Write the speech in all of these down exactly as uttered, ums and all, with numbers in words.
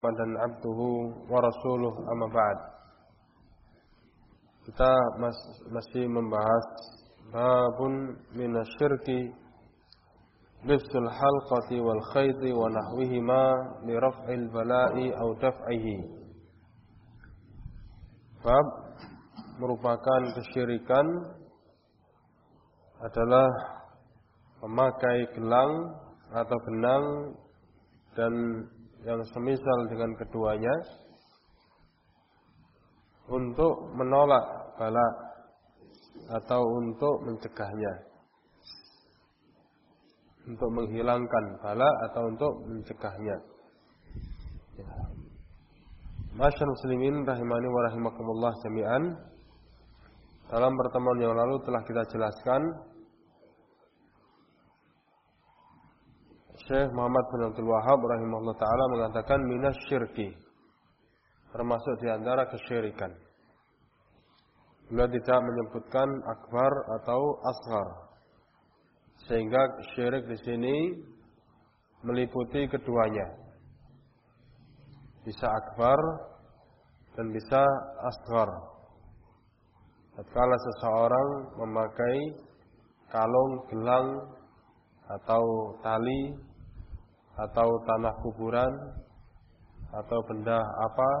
dan abduhu wa rasuluh amma ba'd. Kita mas, masih membahas babun minasyirki lifsul halqati wal khayti wa nahwihima li raf'il bala'i aw daf'ihi. Bab merupakan kesyirikan adalah memakai gelang atau benang dan yang semisal dengan keduanya untuk menolak bala atau untuk mencegahnya, untuk menghilangkan bala atau untuk mencegahnya. Ya. Masyaallah muslimin rahimani wa rahimakumullah jami'an. Dalam pertemuan yang lalu telah kita jelaskan Syekh Muhammad bin Abdul Wahhab rahimahullah ta'ala mengatakan minasyirki, termasuk di antara kesyirikan. Beliau tidak menyebutkan akbar atau asghar, sehingga syirik di sini meliputi keduanya, bisa akbar dan bisa asghar. Tatkala seseorang memakai kalung, gelang atau tali atau tanah kuburan atau benda apa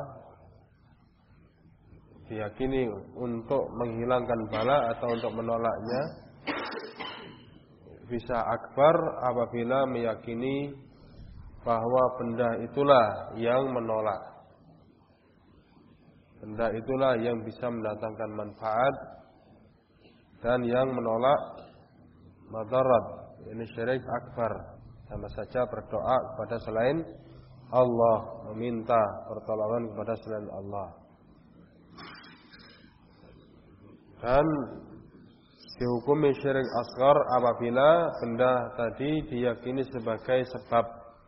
diyakini untuk menghilangkan bala atau untuk menolaknya, bisa akbar apabila meyakini bahwa benda itulah yang menolak, benda itulah yang bisa mendatangkan manfaat dan yang menolak madarat. Ini syirik akbar, sama saja berdoa kepada selain Allah, meminta pertolongan kepada selain Allah. Dan dihukumi syirik asghar apabila benda tadi diyakini sebagai sebab,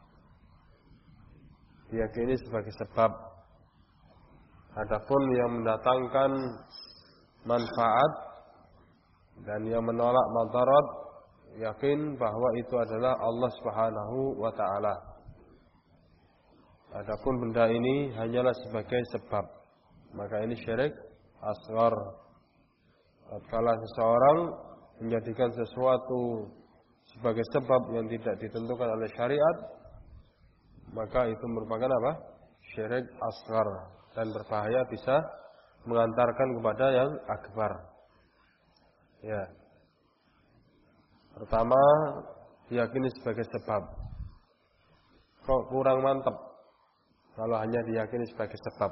diyakini sebagai sebab. Adapun yang mendatangkan manfaat dan yang menolak madarat, yakin bahwa itu adalah Allah Subhanahu wa ta'ala. Adapun benda ini hanyalah sebagai sebab, maka ini syirik asghar. Tatkala seseorang menjadikan sesuatu sebagai sebab yang tidak ditentukan oleh syariat, maka itu merupakan apa? Syirik asghar, dan berbahaya, bisa mengantarkan kepada yang akbar. Ya. Pertama, diyakini sebagai sebab. Kok kurang mantap kalau hanya diyakini sebagai sebab.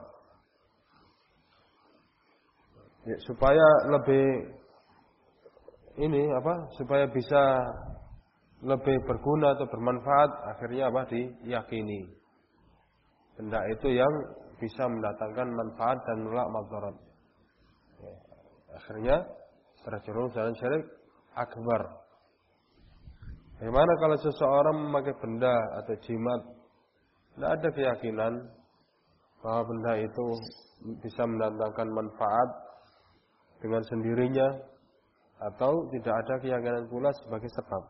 Ya, supaya lebih ini apa? Supaya bisa lebih berguna atau bermanfaat, akhirnya apa? Diyakini. Benda itu yang bisa mendatangkan manfaat dan menolak madarat. Ya, akhirnya terjerumus dalam syirik akbar. Bagaimana kalau seseorang memakai benda atau jimat, tidak ada keyakinan bahwa benda itu bisa mendatangkan manfaat dengan sendirinya, atau tidak ada keyakinan pula sebagai sebab,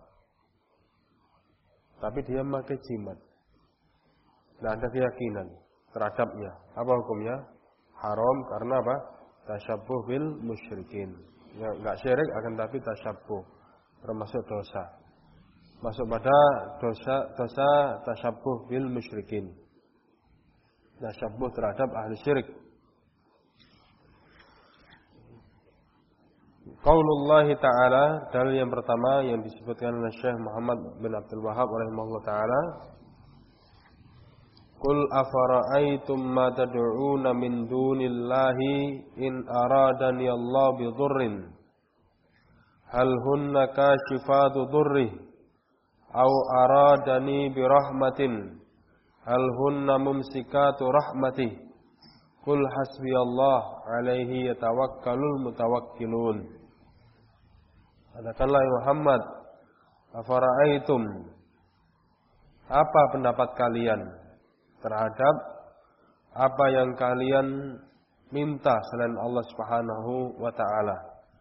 tapi dia memakai jimat, tidak ada keyakinan terhadapnya. Apa hukumnya? Haram, karena apa? Tasyabbuh bil musyrikin. Ya, enggak syirik, akan tapi tasyabbuh, termasuk dosa. Masuk pada dosa dosa tasyabbuh bil musyrikin, tasyabbuh terhadap ahli syirik. Qaulullah ta'ala, dalil yang pertama yang disebutkan oleh Syekh Muhammad bin Abdul Wahhab rahimahullah ta'ala, Qul afara'aytum ma tad'una min dunillahi in aradani Allah bi dhurrin hal hunna kashifatu dhurrihi aw aradani bi rahmatin hal hunna mumsikatu rahmatih qul hasbiyallah alaihi yatawakkalul mutawakkilun. Katakanlah Muhammad, afara'aitum, apa pendapat kalian terhadap apa yang kalian minta selain Allah Subhanahu wa ta'ala?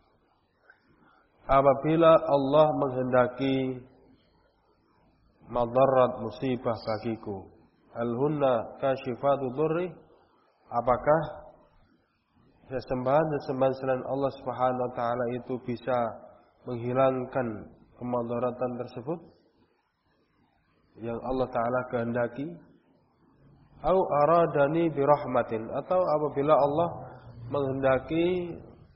Apabila Allah menghendaki madarat musibah bagiku, hal hunna kashifatu dhurri, apakah sesembahan-sesembahan selain Allah Subhanahu wa taala itu bisa menghilangkan kemudaratan tersebut yang Allah taala kehendaki? Au aradani birahmatin, atau apabila Allah menghendaki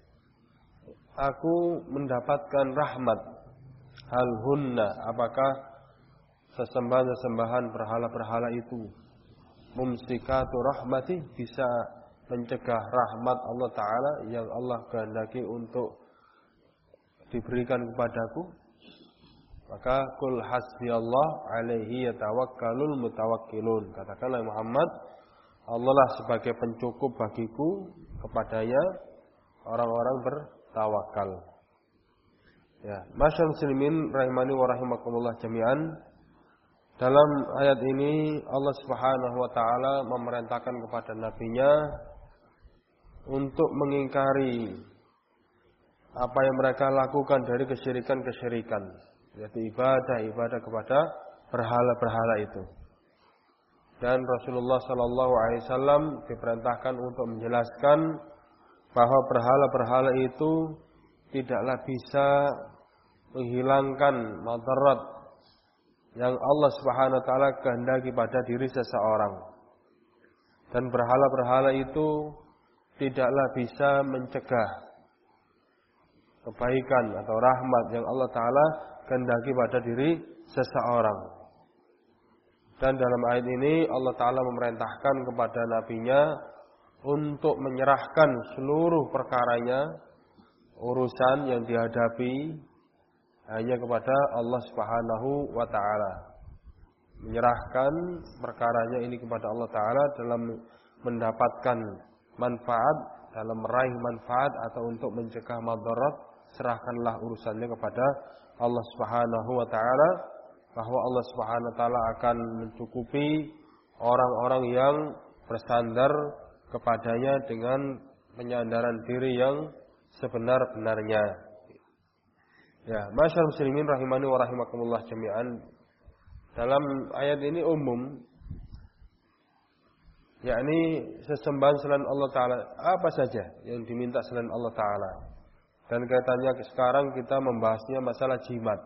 aku mendapatkan rahmat, hal hunna, apakah sesembahan-sesembahan berhala-berhala itu mumsikatu rahmati, bisa mencegah rahmat Allah taala yang Allah kehendaki untuk diberikan kepadaku? Maka kul hasbiyallah alaihi yatawakkalul mutawakkilun, katakanlah Muhammad, Allah lah sebagai pencukup bagiku, kepadanya orang-orang bertawakal. Ya, masyaallah muslimin rahimani wa rahimakumullah jami'an. Dalam ayat ini Allah Subhanahu wa taala memerintahkan kepada nabinya untuk mengingkari apa yang mereka lakukan dari kesyirikan-kesyirikan, yaitu ibadah-ibadah kepada berhala-berhala itu. Dan Rasulullah sallallahu alaihi wasallam diperintahkan untuk menjelaskan bahwa berhala-berhala itu tidaklah bisa menghilangkan madarat yang Allah Subhanahu wa taala kehendaki pada diri seseorang. Dan berhala-berhala itu tidaklah bisa mencegah kebaikan atau rahmat yang Allah taala kehendaki pada diri seseorang. Dan dalam ayat ini Allah taala memerintahkan kepada nabinya untuk menyerahkan seluruh perkaranya, urusan yang dihadapi, hanya kepada Allah Subhanahu wa taala. Menyerahkan perkaranya ini kepada Allah taala dalam mendapatkan manfaat, dalam meraih manfaat atau untuk mencegah madarat, serahkanlah urusannya kepada Allah Subhanahu wa taala, bahwa Allah Subhanahu wa taala akan mencukupi orang-orang yang bersandar kepadanya dengan penyandaran diri yang sebenar-benarnya. Ya, masyaallah muslimin rahimani wa rahimakumullah jami'an. Dalam ayat ini umum, yakni sesembahan selain Allah taala, apa saja yang diminta selain Allah taala. Dan kaitannya sekarang kita membahasnya masalah jimat.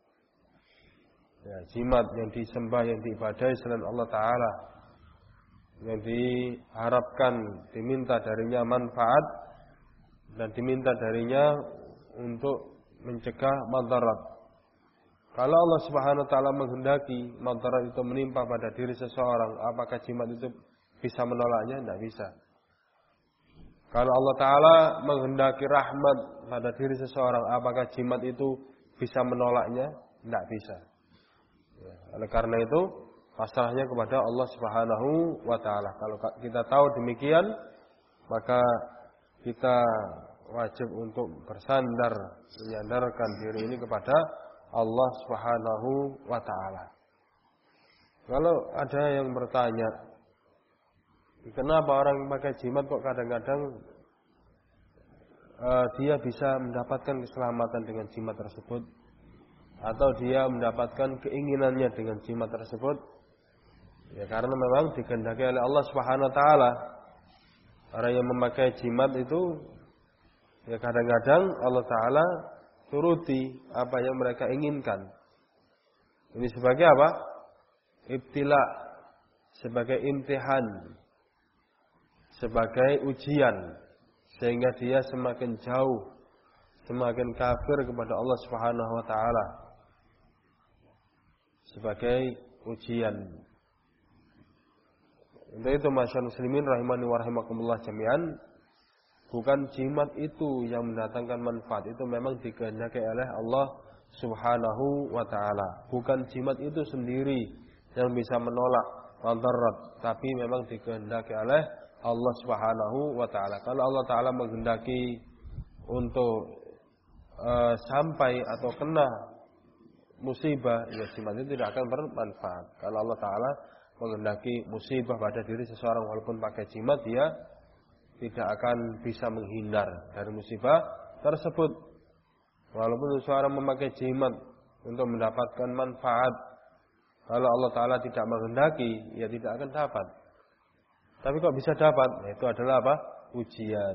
Ya, jimat yang disembah, yang diibadahi selain Allah taala, yang diharapkan diminta darinya manfaat dan diminta darinya untuk mencegah madarat. Kalau Allah Subhanahu wa taala menghendaki madarat itu menimpa pada diri seseorang, apakah jimat itu bisa menolaknya? Tidak bisa. Kalau Allah taala menghendaki rahmat pada diri seseorang, apakah jimat itu bisa menolaknya? Tidak bisa. Ya, oleh karena itu pasrahnya kepada Allah Subhanahu wa taala. Kalau kita tahu demikian, maka kita wajib untuk bersandar, menyandarkan diri ini kepada Allah Subhanahu wa taala. Kalau ada yang bertanya, kenapa orang pakai jimat kok kadang-kadang uh, dia bisa mendapatkan keselamatan dengan jimat tersebut, atau dia mendapatkan keinginannya dengan jimat tersebut? Ya, karena memang dikehendaki oleh Allah Subhanahu wa taala. Orang yang memakai jimat itu, ya kadang-kadang Allah taala turuti apa yang mereka inginkan. Ini sebagai apa? Ibtila, sebagai imtihan, sebagai ujian, sehingga dia semakin jauh, semakin kafir kepada Allah Subhanahu wa taala. Sebagai ujian. Untuk itu masyaallah muslimin rahimani wa rahimakumullah jami'an, bukan jimat itu yang mendatangkan manfaat, itu memang dikehendaki oleh Allah Subhanahu wa taala. Bukan jimat itu sendiri yang bisa menolak madarat, tapi memang dikehendaki oleh Allah Subhanahu wa taala. Kalau Allah taala menghendaki untuk uh, sampai atau kena musibah, ya jimat itu tidak akan bermanfaat. Kalau Allah taala menghendaki musibah pada diri seseorang, walaupun pakai jimat, dia tidak akan bisa menghindar dari musibah tersebut. Walaupun seseorang memakai jimat untuk mendapatkan manfaat Kalau Allah Ta'ala tidak menghendaki, ya tidak akan dapat. Tapi kok bisa dapat? Nah, itu adalah apa? Ujian.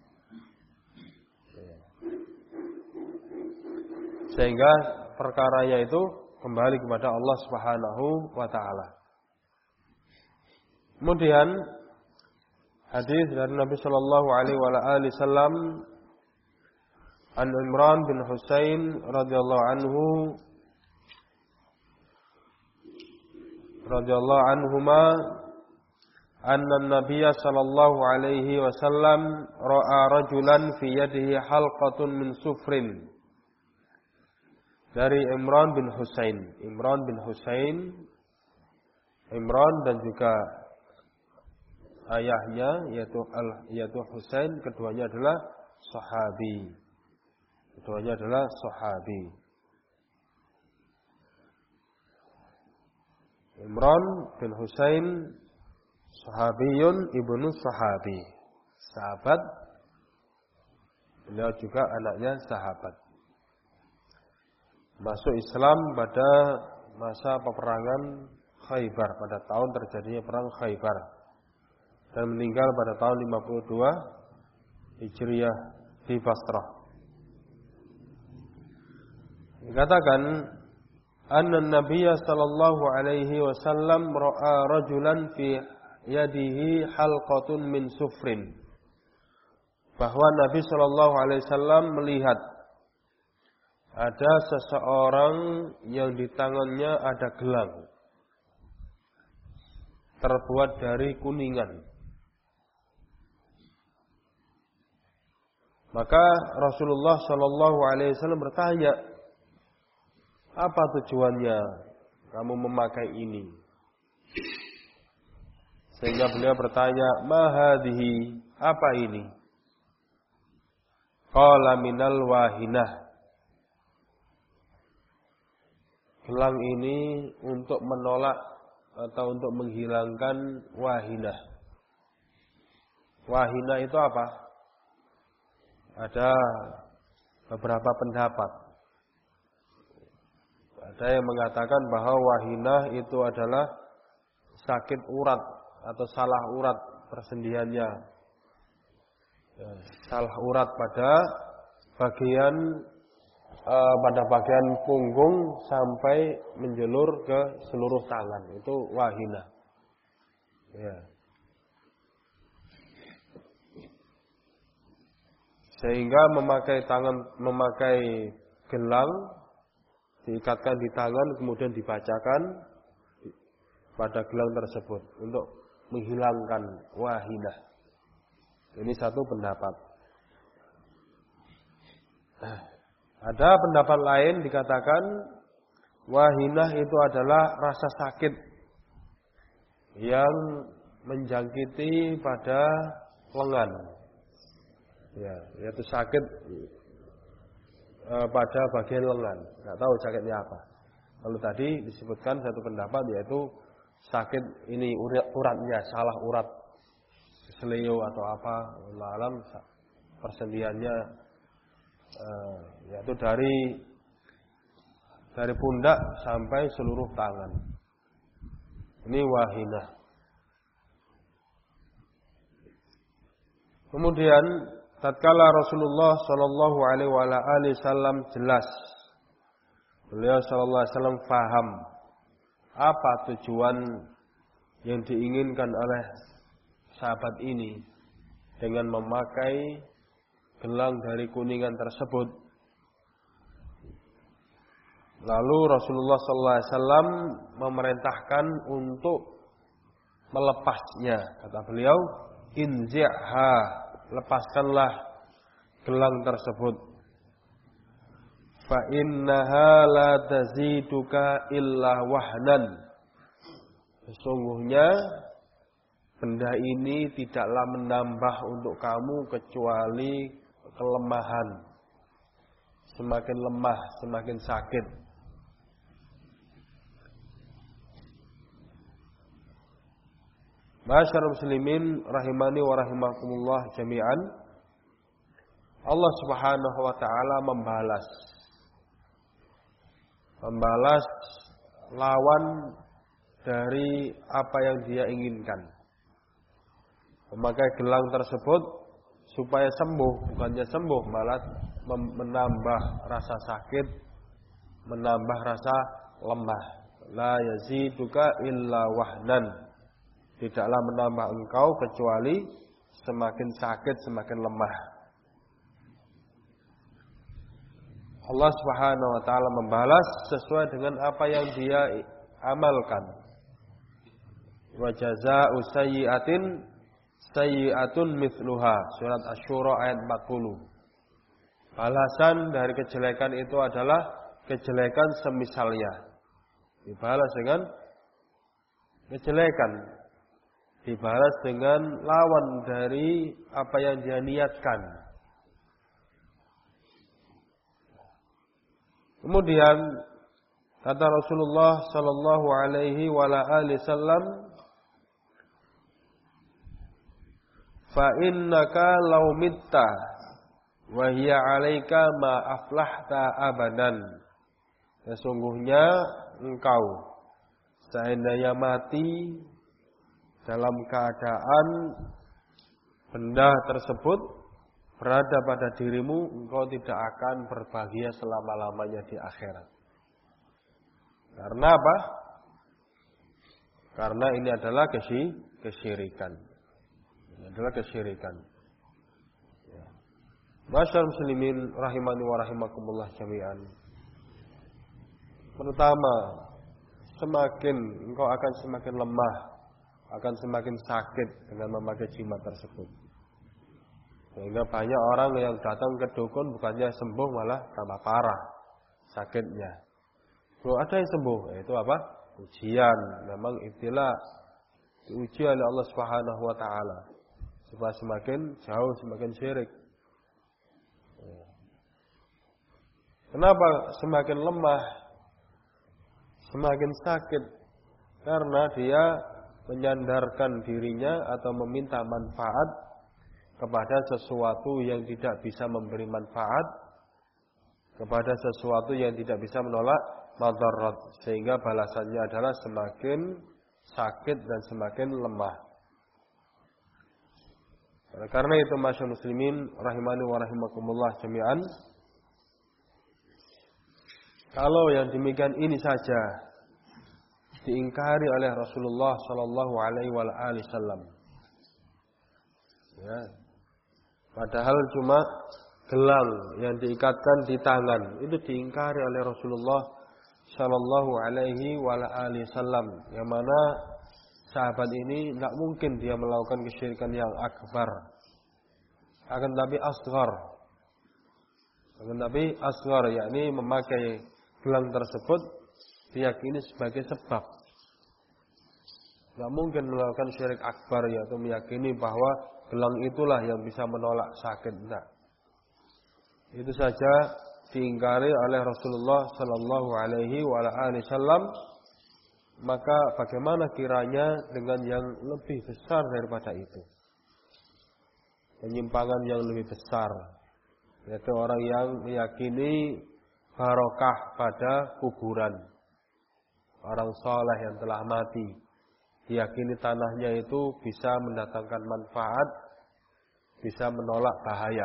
Sehingga perkaranya itu kembali kepada Allah Subhanahu wa Ta'ala. Kemudian hadis dari Nabi Shallallahu Alaihi Wasallam an Imran bin Husain radhiyallahu anhu radhiyallahu anhuma anna Nabiyya sallallahu alaihi wasallam ra'a rajulan fi yadihi halqatun min sufrin. Dari Imran bin Husain. Imran bin Husain, Imran dan juga ayahnya yaitu al yaitu Husain, keduanya adalah sahabi. Keduanya adalah sahabi. Imran bin Husain sahabiyun ibnu sahabi. Sahabat. Beliau juga anaknya sahabat. Masuk Islam pada masa peperangan Khaybar, pada tahun terjadinya perang Khaybar, dan meninggal pada tahun lima puluh dua Hijriah di Basrah. Dikatakan anna Nabiyya sallallahu alaihi wasallam ra'a rajulan fi yadihi halqatun min sufrin. Bahwa Nabi sallallahu alaihi wasallam melihat ada seseorang yang di tangannya ada gelang terbuat dari kuningan. Maka Rasulullah Shallallahu Alaihi Wasallam bertanya, apa tujuannya kamu memakai ini? Sehingga beliau bertanya, mahadhi, apa ini? Qala minal wahinah. Gelang ini untuk menolak atau untuk menghilangkan wahinah. Wahinah itu apa? Ada beberapa pendapat. Ada yang mengatakan bahwa wahinah itu adalah sakit urat atau salah urat persendiannya. Salah urat pada bagian Uh, pada bagian punggung sampai menjulur ke seluruh tangan, itu wahinah. Ya. Sehingga memakai tangan, memakai gelang diikatkan di tangan, kemudian dibacakan pada gelang tersebut untuk menghilangkan wahinah. Ini satu pendapat. Ada pendapat lain dikatakan wahinah itu adalah rasa sakit yang menjangkiti pada lengan. Ya, yaitu sakit e, pada bagian lengan. Enggak tahu sakitnya apa. Lalu tadi disebutkan satu pendapat yaitu sakit ini urat, uratnya salah urat, seleo atau apa, Allah alam persendiannya. Uh, yaitu dari dari pundak sampai seluruh tangan. Ini wahinah. Kemudian tatkala Rasulullah Shallallahu Alaihi Wasallam jelas, beliau Shallallahu Alaihi Wasallam faham apa tujuan yang diinginkan oleh sahabat ini dengan memakai gelang dari kuningan tersebut. Lalu Rasulullah sallallahu alaihi wasallam memerintahkan untuk melepasnya. Kata beliau, inzi'ha, lepaskanlah gelang tersebut. Fa innaha la taziduka illa wahnan. Sesungguhnya benda ini tidaklah menambah untuk kamu kecuali kelemahan. Semakin lemah, semakin sakit. Ma'asyiral muslimin rahimani wa rahimakumullah jami'an. Allah Subhanahu wa taala membalas membalas lawan dari apa yang dia inginkan. Memakai gelang tersebut supaya sembuh, bukannya sembuh malah menambah rasa sakit, menambah rasa lemah. La yaziduka illa wahnan. Tidaklah menambah engkau kecuali semakin sakit, semakin lemah. Allah Subhanahu wa taala membalas sesuai dengan apa yang dia amalkan. Wa jazaa'u sayyi'atin sayyi'atun mithluha. Surat Asy-Syura ayat empat puluh. Balasan dari kejelekan itu adalah kejelekan semisalnya. Dibalas dengan kejelekan. Dibalas dengan lawan dari apa yang dia niatkan. Kemudian kata Rasulullah sallallahu alaihi wasallam, fa innaka law mitta wa hiya 'alaika ma aflahta abadan. Sesungguhnya engkau seandainya mati dalam keadaan benda tersebut berada pada dirimu, engkau tidak akan berbahagia selama-lamanya di akhirat. Karena apa? Karena ini adalah kesyirikan. Ini adalah kesyirikan. Ya. Masyaallah muslimin rahimani wa rahimakumullah jami'an. Pertama, semakin engkau akan semakin lemah, akan semakin sakit dengan memakai jimat tersebut. Sehingga banyak orang yang datang ke dukun bukannya sembuh malah tambah parah sakitnya. Kalau ada yang sembuh, itu apa? Ujian. Memang itulah diuji oleh Allah Subhanahu wa taala supaya semakin jauh, semakin syirik. Kenapa semakin lemah, semakin sakit? Karena dia menyandarkan dirinya atau meminta manfaat kepada sesuatu yang tidak bisa memberi manfaat, kepada sesuatu yang tidak bisa menolak madarat, sehingga balasannya adalah semakin sakit dan semakin lemah. Karena itu masyaallah muslimin rahimani wa rahimakumullah jami'an, kalau yang demikian ini saja diingkari oleh Rasulullah sallallahu alaihi wasallam, ya, padahal cuma gelang yang diikatkan di tangan, itu diingkari oleh Rasulullah sallallahu alaihi wasallam, yang mana sahabat ini tidak mungkin dia melakukan kesyirikan yang akbar, akan tapi asghar, akan tapi asghar, yakni memakai gelang tersebut diyakini sebagai sebab. Tidak mungkin melakukan syirik akbar, yaitu meyakini bahwa gelang itulah yang bisa menolak sakit. Tidak. Itu saja diingkari oleh Rasulullah sallallahu alaihi wasallam. Maka bagaimana kiranya dengan yang lebih besar daripada itu? Penyimpangan yang lebih besar, yaitu orang yang meyakini barokah pada kuburan. Orang saleh yang telah mati, diyakini tanahnya itu bisa mendatangkan manfaat, bisa menolak bahaya.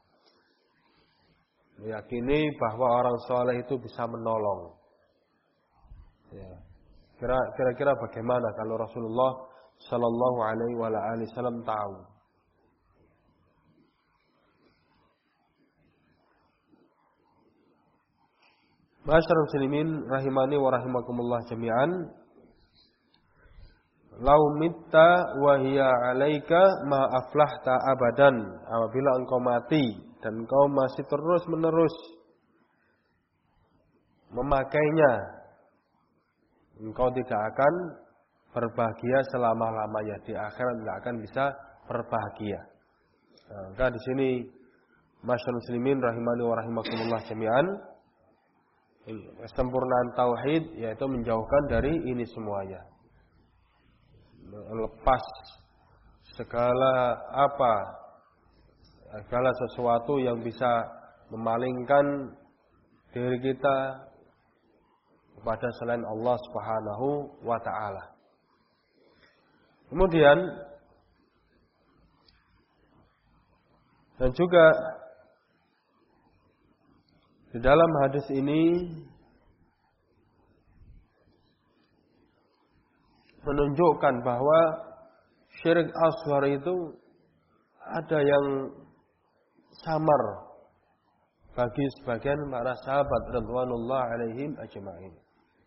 Meyakini bahwa orang saleh itu bisa menolong. Ya. Kira-kira bagaimana kalau Rasulullah sallallahu alaihi wasallam tahu? Masyaallah muslimin rahimani wa rahimakumullah jami'an. Lau mitta wa hiya 'alaika ma aflahta abadan. Apabila engkau mati dan engkau masih terus-menerus memakainya, engkau tidak akan berbahagia selama-lamanya, di akhirat tidak akan bisa berbahagia. Nah, maka di sini masyaallah muslimin rahimani wa rahimakumullah jami'an, kesempurnaan tauhid yaitu menjauhkan dari ini semuanya. Lepas segala apa, segala sesuatu yang bisa memalingkan diri kita, kepada selain Allah Subhanahu wa taala. Kemudian dan juga di dalam hadis ini menunjukkan bahwa syirik asghar itu ada yang samar bagi sebagian para sahabat radhiyallahu alaihim ajma'in.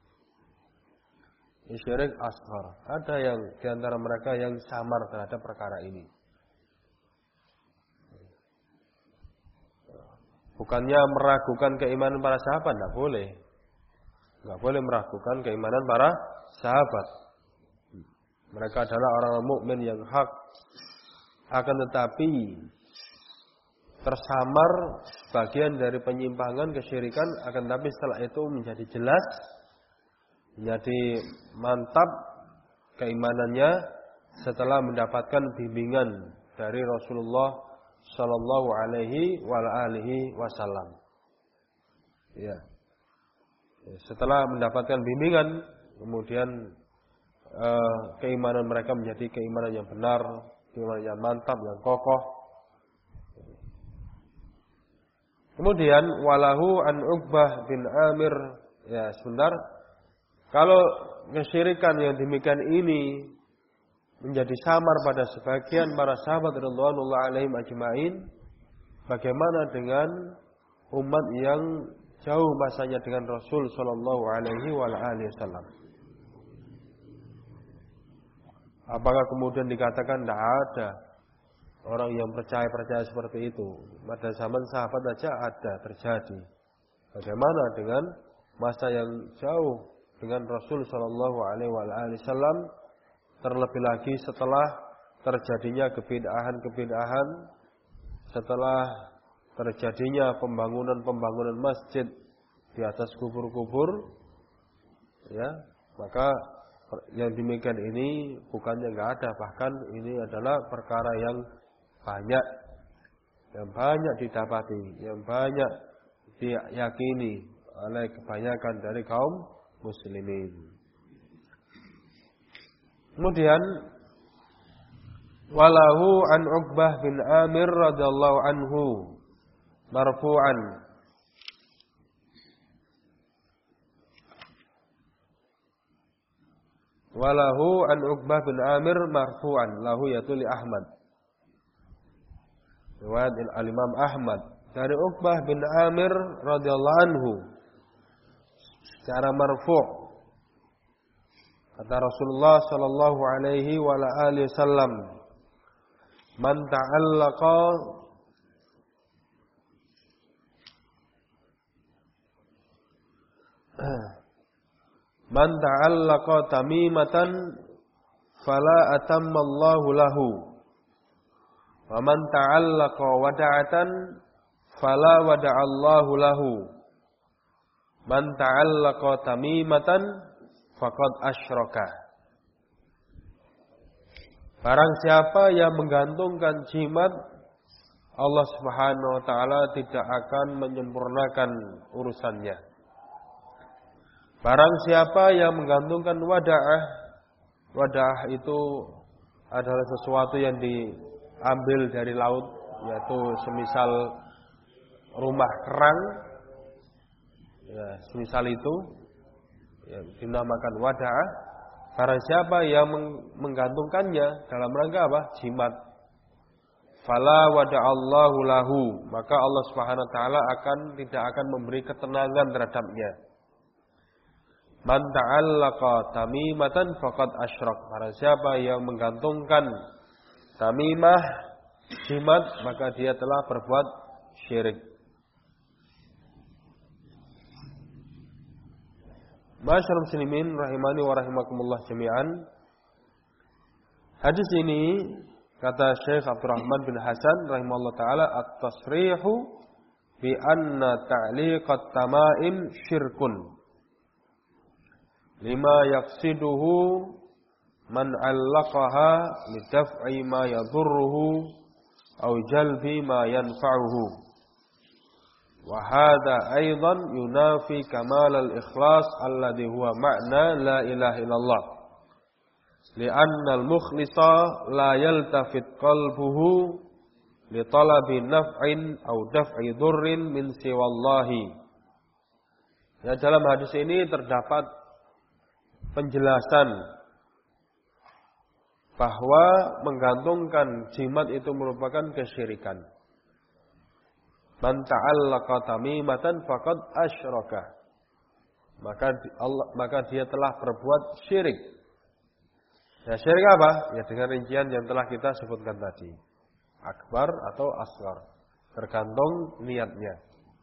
Syirik asghar, ada yang di antara mereka yang samar terhadap perkara ini. Bukannya meragukan keimanan para sahabat, tidak boleh. Tidak boleh meragukan keimanan para sahabat. Mereka adalah orang mukmin yang hak. Akan tetapi tersamar bagian dari penyimpangan kesyirikan, akan tetapi setelah itu menjadi jelas, menjadi mantap keimanannya setelah mendapatkan bimbingan dari Rasulullah Sallallahu alaihi wa alihi wasallam. Ya. Setelah mendapatkan bimbingan, kemudian eh, keimanan mereka menjadi keimanan yang benar, keimanan yang mantap, yang kokoh. Kemudian walahu an Uqbah bin Amir, ya sebentar. Kalau kesyirikan yang demikian ini menjadi samar pada sebagian para sahabat radhiyallahu alaihim ajma'in, bagaimana dengan umat yang jauh masanya dengan Rasul sallallahu alaihi wasallam? Apakah kemudian dikatakan tidak ada orang yang percaya-percaya seperti itu? Pada zaman sahabat saja ada terjadi. Bagaimana dengan masa yang jauh dengan Rasul sallallahu alaihi wasallam? Terlebih lagi setelah terjadinya kebid'ahan-kebid'ahan, setelah terjadinya pembangunan-pembangunan masjid di atas kubur-kubur, ya, maka yang demikian ini bukannya enggak ada, bahkan ini adalah perkara yang banyak, yang banyak didapati, yang banyak diyakini oleh kebanyakan dari kaum muslimin. Kemudian walahu an Uqbah bin Amir radhiyallahu anhu marfu'an, walahu an Uqbah bin Amir marfu'an, lahu yaitu li Ahmad, riwayat al-Imam Ahmad dari Uqbah bin Amir radhiyallahu anhu secara marfu'. Kata Rasulullah sallallahu alaihi wa alihi wasallam, man ta'allaqa man ta'allaqa tamimatan fala atamma Allahu lahu, wa man ta'allaqa wada'atan fala wada'a Allahu lahu, man ta'allaqa tamimatan faqad asyraka. Barang siapa yang menggantungkan jimat, Allah Subhanahu wa taala tidak akan menyempurnakan urusannya. Barang siapa yang menggantungkan wada'ah, wada'ah itu adalah sesuatu yang diambil dari laut, yaitu semisal rumah kerang, ya, semisal itu yang dinamakan wada'ah. Barang siapa yang menggantungkannya dalam rangka apa? Jimat. Fala wada'allahu lahu, maka Allah Subhanahu wa taala akan tidak akan memberi ketenangan terhadapnya. Man ta'allaqa tamimatan faqad asyrak. Barang siapa yang menggantungkan tamimah, jimat, maka dia telah berbuat syirik. Ma'asyiral muslimin rahimani wa rahimakumullah jami'an. Hadis ini, kata Syekh Abdurrahman bin Hasan rahimahullah taala, at-tasrihu bi anna ta'liqat tamaim syirkun lima yaqsiduhu man 'allaqaha lidaf'i ma yadhurruhu aw jalbi ma yanfa'uhu Wa hadha aidan yunafi kamal al-ikhlas alladhi huwa ma'na la ilaha illallah. Li'anna al-mukhlisa la yaltafit qalbuhu li talabi naf'in aw daf'i dhurrin min siwallahi. Ya, dalam hadis ini terdapat penjelasan bahwa menggantungkan jimat itu merupakan kesyirikan. Man ta'allaqa tamimatan faqad asyraka. Maka Allah, maka dia telah berbuat syirik. Ya, syirik apa? Ya, dengan rincian yang telah kita sebutkan tadi. Akbar atau asghar. Tergantung niatnya.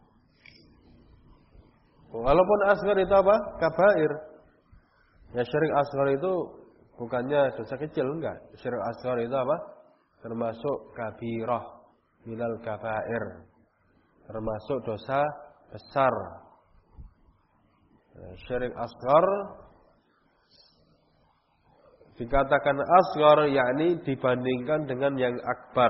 Walaupun asghar itu apa? Kabair. Ya, syirik asghar itu bukannya dosa kecil, enggak. Syirik asghar itu apa? Termasuk kabirah minal kabair. Termasuk dosa besar. Ya, syirik asghar dikatakan asghar yakni dibandingkan dengan yang akbar.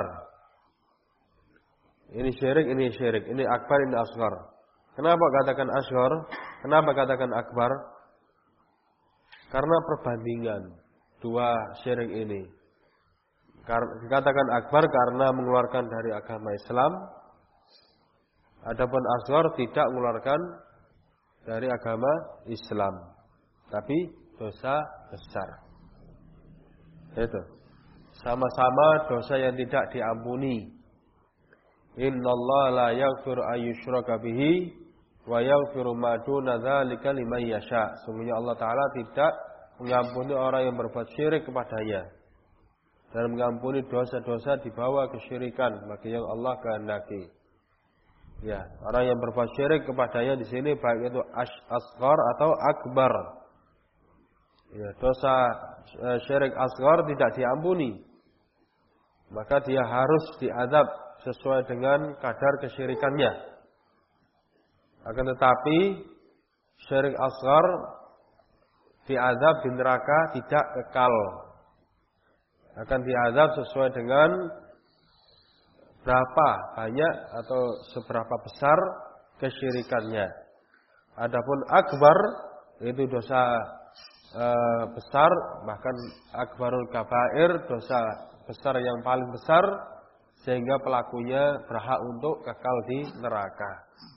Ini syirik, ini syirik, ini akbar, ini asghar. Kenapa katakan asghar? Kenapa katakan akbar? Karena perbandingan dua syirik ini. Dikatakan akbar karena mengeluarkan dari agama Islam. Adapun asghar tidak mengeluarkan dari agama Islam, tapi dosa besar. Itu sama-sama dosa yang tidak diampuni. Innallaha la yaghfiru ayyushraka bihi wa yaghfiru ma duna dzalika liman yasha. Sungguhnya Allah Taala tidak mengampuni orang yang berbuat syirik kepadanya dan mengampuni dosa-dosa di bawah kesyirikan bagi yang Allah kehendaki. Ya, orang yang berbuat syirik kepadanya di sini baik itu asghar atau akbar. Ya, dosa syirik asghar tidak diampuni. Maka dia harus diazab sesuai dengan kadar kesyirikannya. Akan tetapi syirik asghar diazab di neraka tidak kekal. Akan diazab sesuai dengan berapa banyak atau seberapa besar kesyirikannya. Adapun akbar itu dosa e, besar, bahkan akbarul kabair, dosa besar yang paling besar sehingga pelakunya berhak untuk kekal di neraka.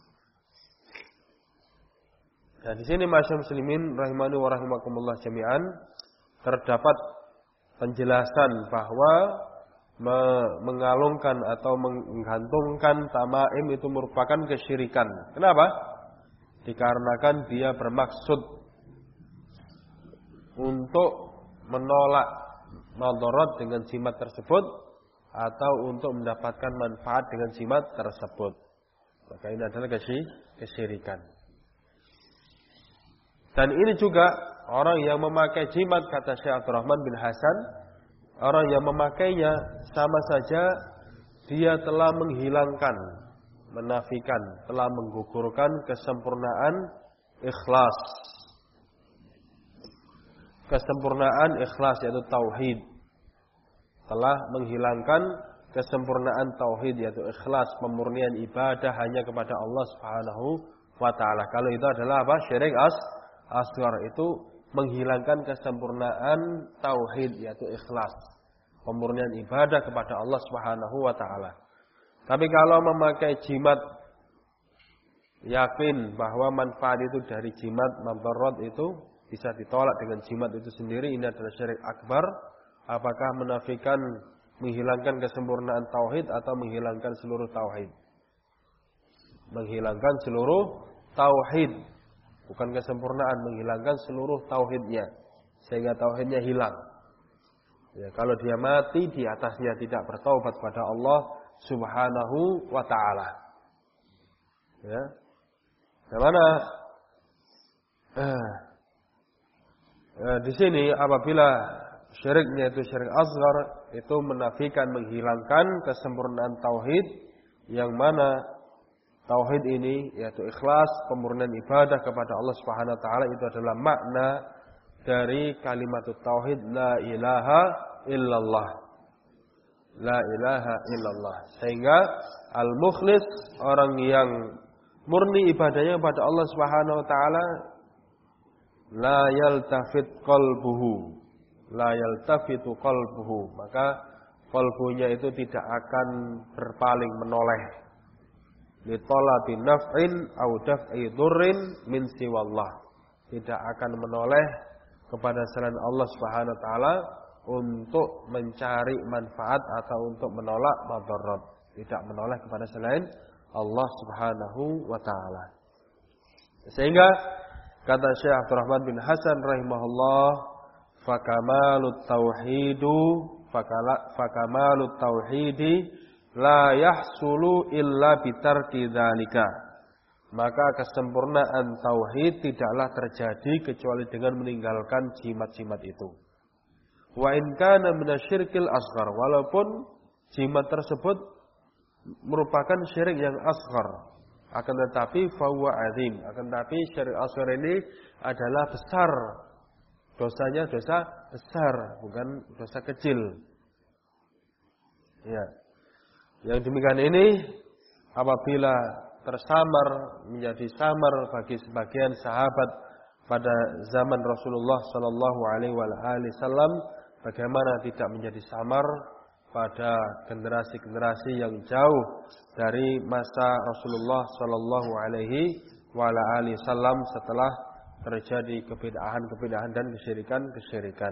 Nah, di sini masyaallah muslimin rahimani wa rahimakumullah jami'an terdapat penjelasan bahwa mengalungkan atau menggantungkan tamaim itu merupakan kesyirikan. Kenapa? Dikarenakan dia bermaksud untuk menolak madarat dengan jimat tersebut atau untuk mendapatkan manfaat dengan jimat tersebut. Maka ini adalah kesyirikan. Dan ini juga orang yang memakai jimat, kata Syekh Abdurrahman bin Hasan, orang yang memakainya sama saja dia telah menghilangkan, menafikan, telah menggugurkan kesempurnaan ikhlas. Kesempurnaan ikhlas yaitu tauhid. Telah menghilangkan kesempurnaan tauhid yaitu ikhlas, pemurnian ibadah hanya kepada Allah Subhanahu wa taala. Kalau itu adalah apa? Syirik as asghar, itu menghilangkan kesempurnaan tauhid yaitu ikhlas, pemurnian ibadah kepada Allah Subhanahu wa taala. Tapi kalau memakai jimat, yakin bahwa manfaat itu dari jimat, madarat itu bisa ditolak dengan jimat itu sendiri, ini adalah syirik akbar. Apakah menafikan, menghilangkan kesempurnaan tauhid atau menghilangkan seluruh tauhid? Menghilangkan seluruh tauhid, bukan kesempurnaan, menghilangkan seluruh tauhidnya sehingga tauhidnya hilang. Ya, kalau dia mati di atasnya tidak bertaubat pada Allah Subhanahu wa taala. Ya. Bagaimana? Eh, eh, di sini apabila syiriknya itu syirik asghar, itu menafikan, menghilangkan kesempurnaan tauhid, yang mana tauhid ini yaitu ikhlas, pemurnian ibadah kepada Allah Subhanahu wa taala, itu adalah makna dari kalimat tauhid la ilaha illallah. La ilaha illallah. Sehingga al-mukhlis, orang yang murni ibadahnya kepada Allah Subhanahu wa taala, la yaltafit qalbuhu, la yaltafitu qalbuhu, maka qalbunya itu tidak akan berpaling menoleh li talabi naf'in au daf'i dhurrin min siwallah, tidak akan menoleh kepada selain Allah Subhanahu wa taala untuk mencari manfaat atau untuk menolak madarat, tidak menoleh kepada selain Allah Subhanahu wa taala. Sehingga kata Syekh Abdurrahman bin Hasan rahimahullah, fakamalut tauhidu fakala fakamalut tauhidi la yahsulu illa bitarki dzalika. Maka kesempurnaan tauhid tidaklah terjadi kecuali dengan meninggalkan jimat-jimat itu. Wa in kana minasyirkil asghar, walaupun jimat tersebut merupakan syirik yang asghar, akan tetapi fahuwa azim, akan tetapi syirik asghar ini adalah besar. Dosanya dosa besar, bukan dosa kecil. Ya. Yang demikian ini apabila tersamar menjadi samar bagi sebagian sahabat pada zaman Rasulullah sallallahu alaihi wasallam, bagaimana tidak menjadi samar pada generasi-generasi yang jauh dari masa Rasulullah sallallahu alaihi wasallam setelah terjadi kebid'ahan-kebid'ahan dan kesyirikan-kesyirikan.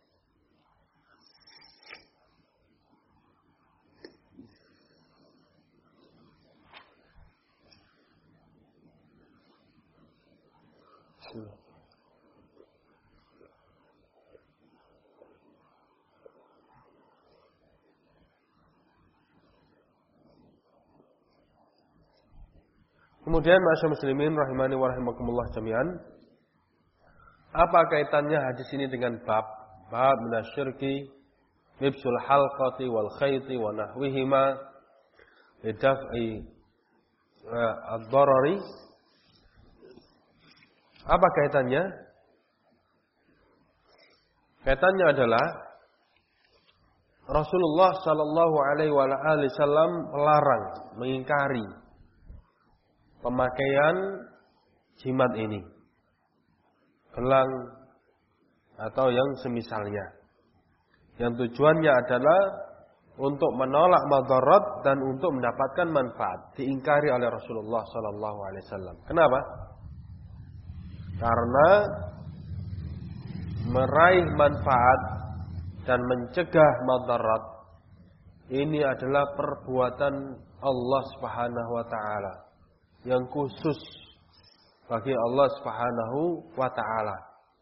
Kemudian ma'asyiral muslimin rahimani wa rahimakumullah jami'an, apa kaitannya hadis ini dengan bab bab minasyirki libsul halqati wal khayti wa nahwihima lidaf'i ad-darari? Apa kaitannya? Kaitannya adalah Rasulullah sallallahu alaihi wasallam melarang, mengingkari pemakaian jimat ini, gelang atau yang semisalnya, yang tujuannya adalah untuk menolak madarat dan untuk mendapatkan manfaat, diingkari oleh Rasulullah sallallahu alaihi wasallam. Kenapa? Karena meraih manfaat dan mencegah madarat ini adalah perbuatan Allah Subhanahu wa taala, yang khusus bagi Allah Subhanahu wa taala.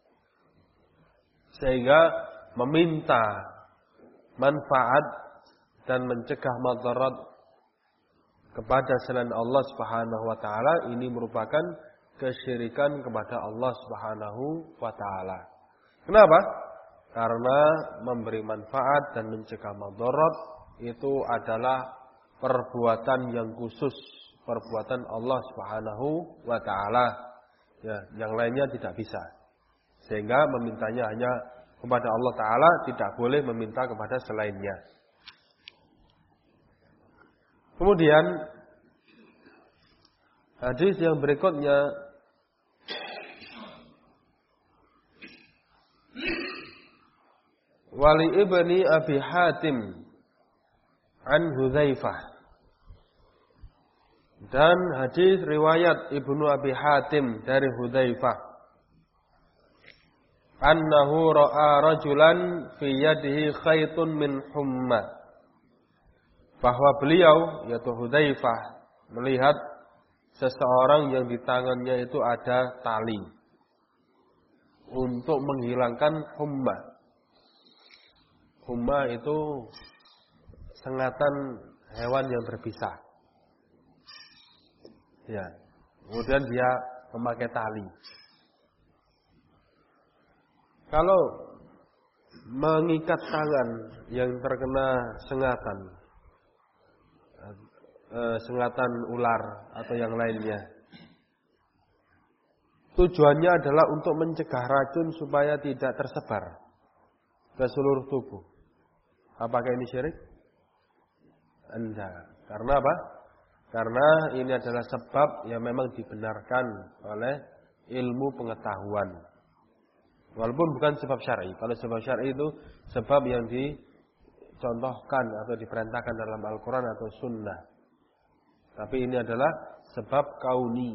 Sehingga meminta manfaat dan mencegah madarat kepada selain Allah Subhanahu wa taala ini merupakan kesyirikan kepada Allah Subhanahu wa taala. Kenapa? Karena memberi manfaat dan mencegah madarat itu adalah perbuatan yang khusus, perbuatan Allah Subhanahu wa taala. Ya, yang lainnya tidak bisa. Sehingga memintanya hanya kepada Allah taala, tidak boleh meminta kepada selainnya. Kemudian hadis yang berikutnya Wali ibni Abi Hatim an Hudzaifah, dan hadis riwayat Ibnu Abi Hatim dari Hudzaifah, annahu ra'a rajulan fi yadihi khaytun min humma, bahwa beliau yaitu Hudzaifah melihat seseorang yang di tangannya itu ada tali untuk menghilangkan humma. Humma itu sengatan hewan yang berbisa. Ya. Kemudian dia memakai tali. Kalau mengikat tangan yang terkena sengatan, eh, sengatan ular atau yang lainnya, tujuannya adalah untuk mencegah racun supaya tidak tersebar ke seluruh tubuh. Apakah ini syirik? Enggak. Karena apa? Karena ini adalah sebab yang memang dibenarkan oleh ilmu pengetahuan. Walaupun bukan sebab syar'i. Kalau sebab syar'i itu sebab yang dicontohkan atau diperintahkan dalam Al-Quran atau Sunnah. Tapi ini adalah sebab kauni.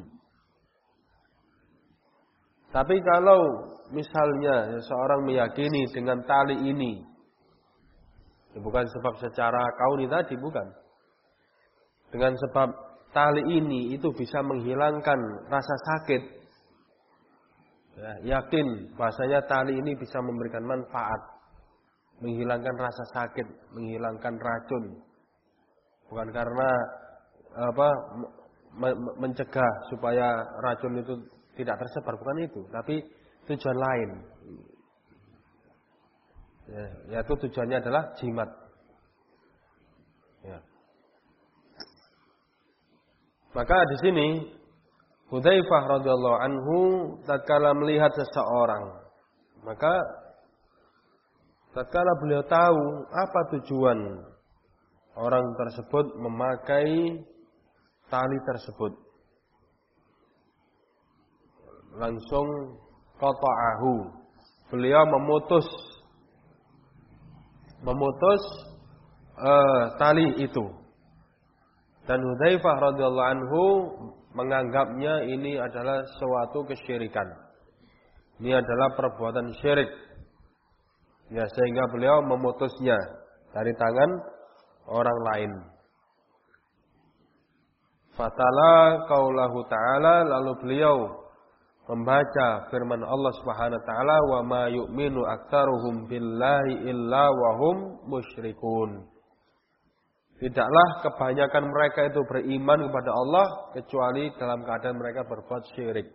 Tapi kalau misalnya seorang meyakini dengan tali ini, bukan sebab secara kauni tadi, bukan. Dengan sebab tali ini itu bisa menghilangkan rasa sakit. Ya, yakin bahasanya tali ini bisa memberikan manfaat, menghilangkan rasa sakit, menghilangkan racun. Bukan karena apa mencegah supaya racun itu tidak tersebar, bukan itu, tapi tujuan lain. Ya, yaitu tujuannya adalah jimat. Ya. Maka di sini Hudzaifah radhiyallahu anhu tatkala melihat seseorang, maka tatkala beliau tahu apa tujuan orang tersebut memakai tali tersebut, langsung qata'ahu, beliau memutus memutus uh, tali itu. Dan Hudzaifah radhiyallahu anhu menganggapnya ini adalah suatu kesyirikan. Ini adalah perbuatan syirik. Ya, sehingga beliau memutusnya dari tangan orang lain. Fatala qaulahu ta'ala, lalu beliau membaca firman Allah Subhanahu wa taala, wa ma yu'minu aktsaruhum billahi illa wa hum musyrikun. Tidaklah kebanyakan mereka itu beriman kepada Allah kecuali dalam keadaan mereka berbuat syirik.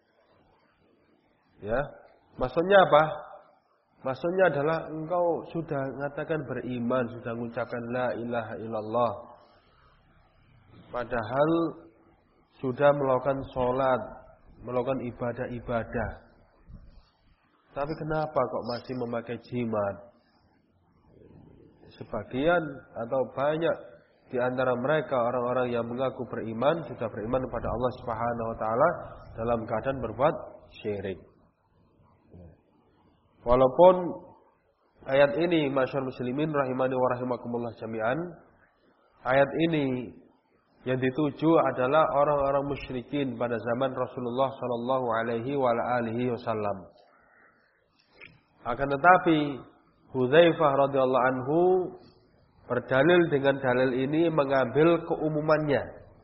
Ya, maksudnya apa? Maksudnya adalah engkau sudah mengatakan beriman, sudah mengucapkan la ilaha illallah, padahal sudah melakukan sholat, melakukan ibadah-ibadah, tapi kenapa kok masih memakai jimat? Sebagian atau banyak di antara mereka orang-orang yang mengaku beriman sudah beriman kepada Allah Subhanahu wa taala dalam keadaan berbuat syirik. Walaupun ayat ini masyarakat muslimin rahimani wa rahimakumullah jami'an, ayat ini yang dituju adalah orang-orang musyrikin pada zaman Rasulullah sallallahu alaihi wa alihi wasallam. Akan tetapi Hudzaifah radhiyallahu anhu berdalil dengan dalil ini mengambil keumumannya.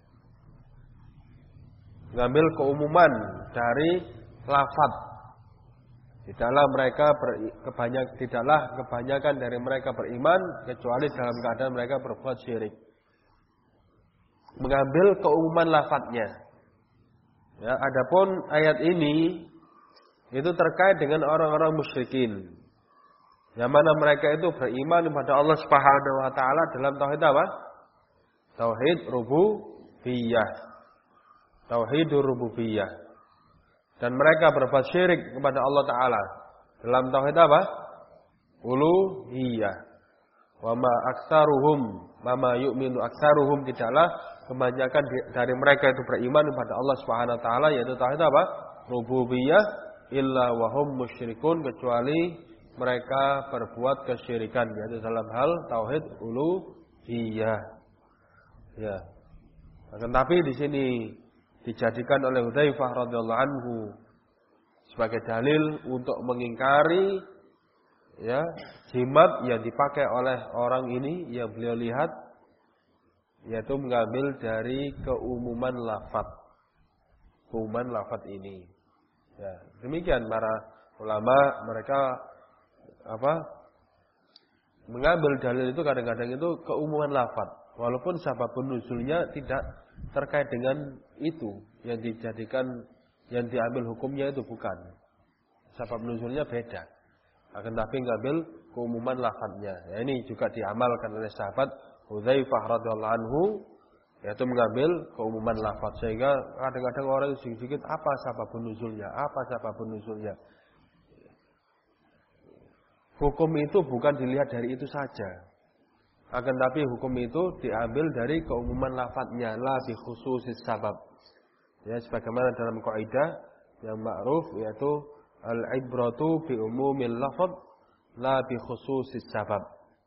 Mengambil keumuman dari lafaz. Tidaklah mereka ber, kebanyak tidaklah kebanyakan dari mereka beriman kecuali dalam keadaan mereka berbuat syirik. Mengambil keumuman lafaznya. Ya, adapun ayat ini itu terkait dengan orang-orang musyrikin. Yang mana mereka itu beriman kepada Allah Subhanahu wa taala dalam tauhid apa? Tauhid rububiyah. Tauhidur rububiyah. Dan mereka berbuat syirik kepada Allah taala dalam tauhid apa? Uluhiyah. Wa ma aktsaruhum wa ma yu'minu aktsaruhum, tidaklah kebanyakan dari mereka itu beriman kepada Allah Subhanahu wa taala yaitu tauhid apa? Rububiyah illa wa hum musyrikun, kecuali mereka berbuat kesyirikan yaitu dalam hal tauhid uluhiyah. Ya. Tetapi di sini dijadikan oleh Hudzaifah radhiyallahu anhu sebagai dalil untuk mengingkari ya jimat yang dipakai oleh orang ini yang beliau lihat, yaitu mengambil dari keumuman lafaz. Keumuman lafaz ini. Ya, demikian para ulama mereka apa mengambil dalil itu kadang-kadang itu keumuman lafaz, walaupun sababun nuzulnya tidak terkait dengan itu yang dijadikan yang diambil hukumnya itu bukan. Sabab nuzulnya beda. Akan tapi mengambil keumuman lafaznya. Ya, ini juga diamalkan oleh sahabat Hudzaifah radhiyallahu anhu, yaitu mengambil keumuman lafaz, sehingga kadang-kadang orang sedikit apa sababun nuzulnya, apa sababun nuzulnya. Hukum itu bukan dilihat dari itu saja. Akan tapi hukum itu diambil dari keumuman lafadznya, la bi khususis sabab. Ya, sebagaimana dalam kaidah yang ma'ruf yaitu al-ibratu bi umumil lafadz la bi khususis sabab.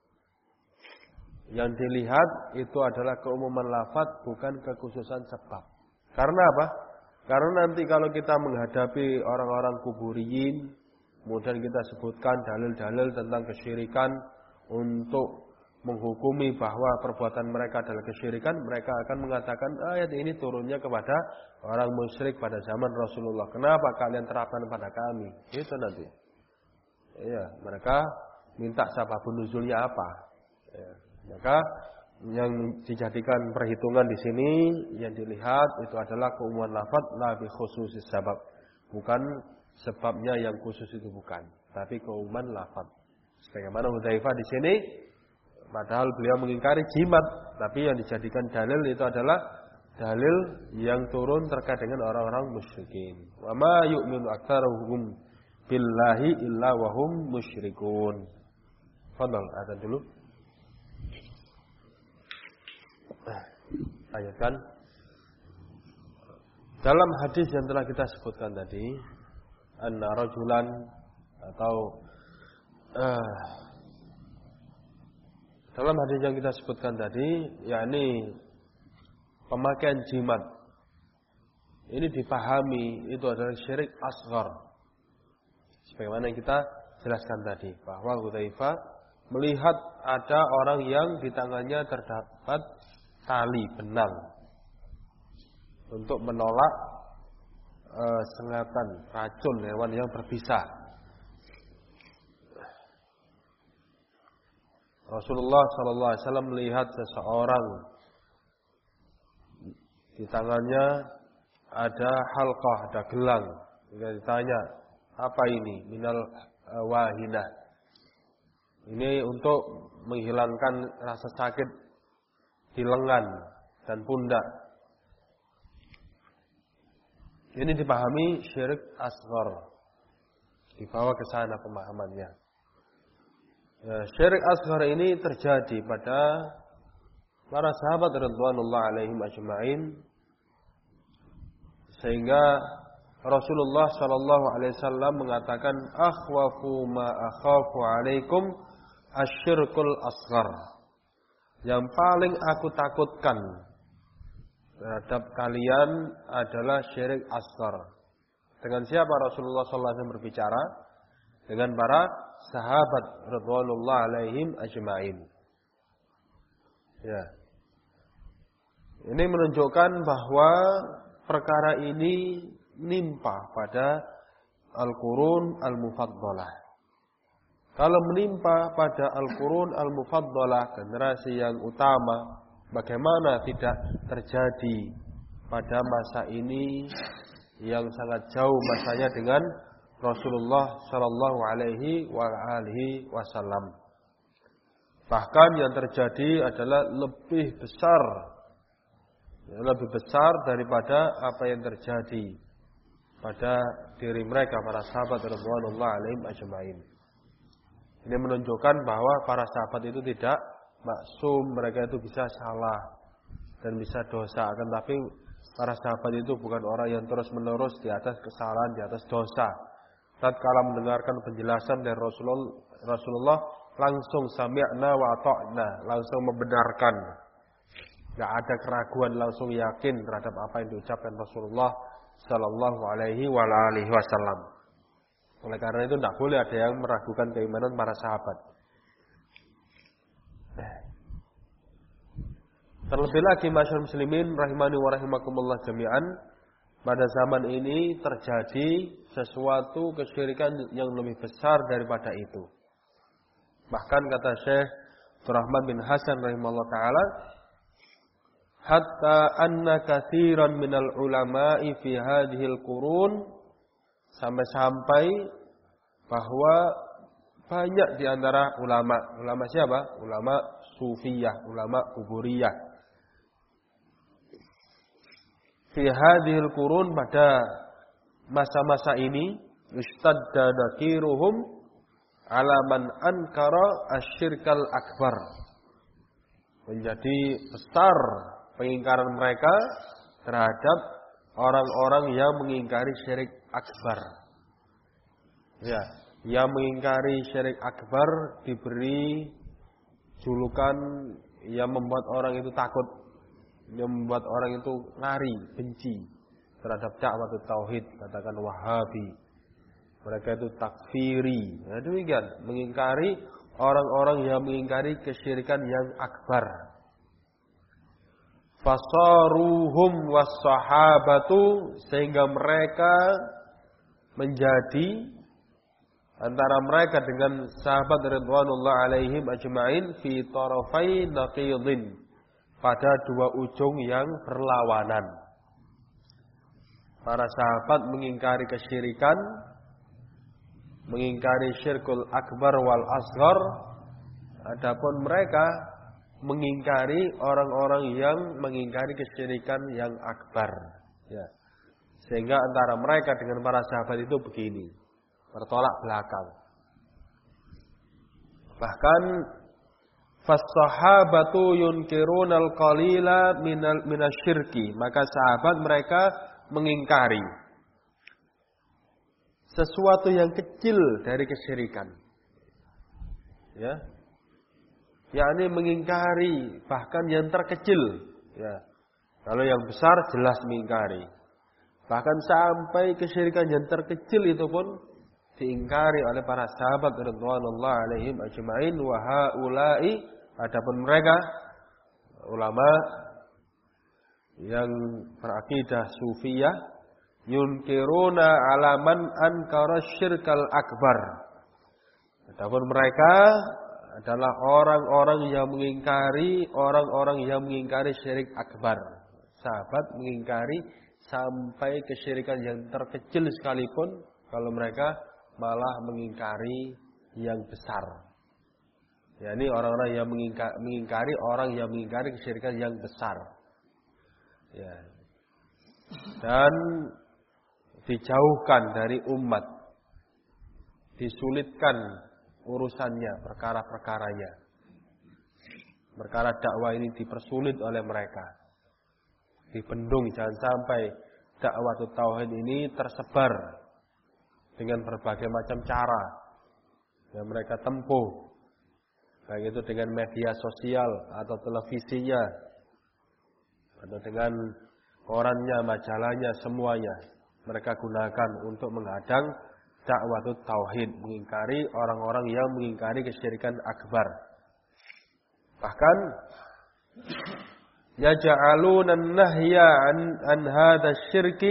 Yang dilihat itu adalah keumuman lafadz bukan kekhususan sebab. Karena apa? Karena nanti kalau kita menghadapi orang-orang kuburiyin, kemudian kita sebutkan dalil-dalil tentang kesyirikan untuk menghukumi bahwa perbuatan mereka adalah kesyirikan, mereka akan mengatakan ayat ini turunnya kepada orang musyrik pada zaman Rasulullah. Kenapa kalian terapkan pada kami? Itu nanti. Iya, mereka minta sababun nuzulnya apa? Ya, maka yang dijadikan perhitungan di sini yang dilihat itu adalah keumuman lafadz la bi khususis sabab. Bukan sebabnya yang khusus itu bukan, tapi keumuman lafadz. Sebagaimana Hudzaifah di sini padahal beliau mengingkari jimat, tapi yang dijadikan dalil itu adalah dalil yang turun terkait dengan orang-orang musyrikin. Wa ma yu'minu aktsaruhum billahi illa wa hum musyrikun. Fadhal, ada dulu. Ayatkan dalam hadis yang telah kita sebutkan tadi, anna rajulan atau uh, dalam hadis yang kita sebutkan tadi, yakni pemakaian jimat, ini dipahami itu adalah syirik asghar. Sebagaimana yang kita jelaskan tadi, bahwa Hudzaifah melihat ada orang yang di tangannya terdapat tali benang untuk menolak e, sengatan racun hewan yang berbisa. Rasulullah Sallallahu Alaihi Wasallam melihat seseorang di tangannya ada halqah, ada gelang. Jika ditanya, apa ini? Minal wahinah. Ini untuk menghilangkan rasa sakit di lengan dan pundak. Ini dipahami syirik asghar. Dibawa ke sana pemahamannya. Ya, syirik asghar ini terjadi pada para sahabat radhiyallahu alaihim ajma'in, sehingga Rasulullah sallallahu alaihi wasallam mengatakan akhwafu ma akhafu alaikum asyirkul asghar. Yang paling aku takutkan terhadap kalian adalah syirik asghar. Dengan siapa Rasulullah sallallahu alaihi wasallam berbicara? Dengan para sahabat radhiyallahu alaihim ajma'in. Ya. Ini menunjukkan bahwa perkara ini nimpa pada al-qurun al-mufaddalah. Kalau menimpa pada al-qurun al-mufaddalah, generasi yang utama, bagaimana tidak terjadi pada masa ini yang sangat jauh masanya dengan Rasulullah sallallahu alaihi wa alihi wasallam. Bahkan yang terjadi adalah lebih besar, lebih besar daripada apa yang terjadi pada diri mereka para sahabat radhiyallahu alaihim ajma'in. Ini menunjukkan bahwa para sahabat itu tidak maksum, mereka itu bisa salah dan bisa dosa. Akan tapi para sahabat itu bukan orang yang terus-menerus di atas kesalahan, di atas dosa. Tatkala mendengarkan penjelasan dari Rasulullah, Rasulullah langsung sami'na wa ata'na, langsung membenarkan. Tidak ada keraguan, langsung yakin terhadap apa yang diucapkan Rasulullah sallallahu alaihi wa alihi wasallam. Oleh karena itu tidak boleh ada yang meragukan keimanan para sahabat. Terlebih lagi masyarakat muslimin rahimani wa rahimakumullah jami'an, pada zaman ini terjadi sesuatu kesyirikan yang lebih besar daripada itu. Bahkan kata Syekh Abdurrahman bin Hasan rahimahullah ta'ala, hatta anna katsiran minal ulama'i fi hadhil qurun, sampai-sampai bahwa banyak di antara ulama, ulama siapa? Ulama sufiyah, ulama kuburiyah. Fi hadhil qurun, pada masa-masa ini, istadda nakiruhum ala man ankara asyirkal akbar. menjadi besar pengingkaran mereka terhadap orang-orang yang mengingkari syirik akbar. Ya, yang mengingkari syirik akbar diberi julukan yang membuat orang itu takut, yang membuat orang itu lari, benci terhadap dakwah tauhid, katakan Wahabi. Mereka itu takfiri. Nah, demikian, mengingkari orang-orang yang mengingkari kesyirikan yang akbar. Fasaruhum was-sahabatu, sehingga mereka menjadi antara mereka dengan sahabat ridwanullah alaihim ajma'in fi tarafai naqidin, pada dua ujung yang berlawanan. Para sahabat mengingkari kesyirikan, mengingkari syirkul akbar wal asghar, adapun mereka mengingkari orang-orang yang mengingkari kesyirikan yang akbar. Ya. Sehingga antara mereka dengan para sahabat itu begini, bertolak belakang. Bahkan fas-sahabatu yunkirunal qalila minal minasyirki, maka sahabat mereka mengingkari sesuatu yang kecil dari kesyirikan. Ya. Yakni mengingkari bahkan yang terkecil. Ya. Kalau yang besar jelas mengingkari. Bahkan sampai kesyirikan yang terkecil itu pun diingkari oleh para sahabat radhiyallahu alaihim ajma'in. Wa haula'i, adapun mereka ulama yang berakidah sufiyah, yunkiruna ala man ankara syirkal akbar. Adapun mereka adalah orang-orang yang mengingkari orang-orang yang mengingkari syirik akbar. Sahabat mengingkari sampai kesyirikan yang terkecil sekalipun, kalau mereka malah mengingkari yang besar. Ya, ini orang-orang yang mengingkari, mengingkari orang yang mengingkari kesyirikan yang besar. Ya. Dan dijauhkan dari umat, disulitkan urusannya, perkara-perkaranya. Perkara dakwah ini dipersulit oleh mereka, dibendung, jangan sampai dakwah tauhid ini tersebar dengan berbagai macam cara yang mereka tempuh, baik itu dengan media sosial atau televisinya, atau dengan korannya, majalahnya, semuanya mereka gunakan untuk menghadang dakwah tauhid, mengingkari orang-orang yang mengingkari kesyirikan akbar. Bahkan yaj'aluna an-nahya an, an hadha syirki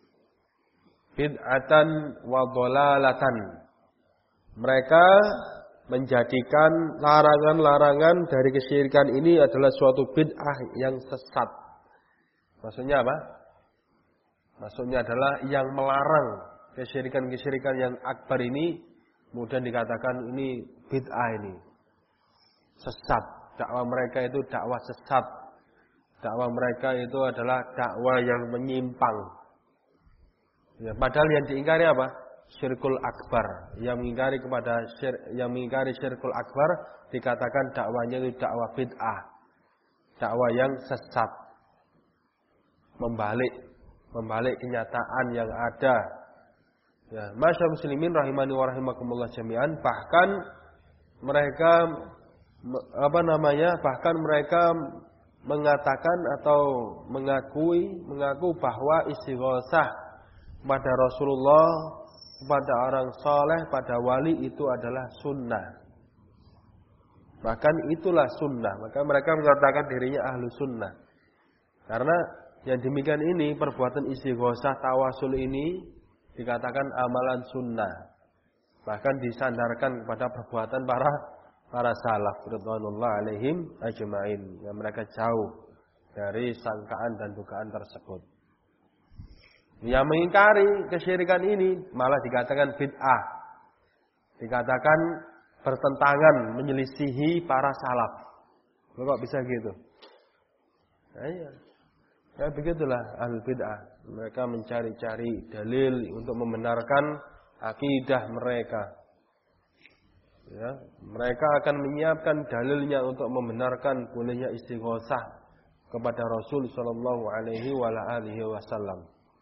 bid'atan wa dhalalatan. Mereka menjadikan larangan-larangan dari kesyirikan ini adalah suatu bid'ah yang sesat. Maksudnya apa? Maksudnya adalah yang melarang kesyirikan-kesyirikan yang akbar ini, kemudian dikatakan ini bid'ah, ini sesat. Dakwah mereka itu dakwah sesat. Dakwah mereka itu adalah dakwah yang menyimpang. Ya, padahal yang diingkari apa? Syirkul akbar. Yang mengingkari kepada syir, yang mengingkari syirkul akbar dikatakan dakwahnya itu dakwah bid'ah, dakwah yang sesat, membalik, membalik kenyataan yang ada. Ya, masyaallah muslimin rahimani wa rahimakumullah jami'an. Bahkan mereka apa namanya? Bahkan mereka mengatakan atau mengakui mengaku bahwa istighosah pada Rasulullah, pada orang saleh, pada wali itu adalah sunnah. Bahkan itulah sunnah. Maka mereka mengatakan dirinya ahlu sunnah. Karena yang demikian ini, perbuatan istighosah, tawasul ini dikatakan amalan sunnah. Bahkan disandarkan kepada perbuatan para para salaf radhiyallahu alaihim ajma'in, yang mereka jauh dari sangkaan dan dugaan tersebut. Yang mengingkari kesyirikan ini malah dikatakan bid'ah, dikatakan bertentangan, menyelisihi para salaf. Kok bisa gitu? Nah, iya. Ya begitulah ahli bid'ah. Mereka mencari-cari dalil untuk membenarkan akidah mereka. Ya, mereka akan menyiapkan dalilnya untuk membenarkan bolehnya istighosah kepada Rasul sallallahu alaihi wasallam.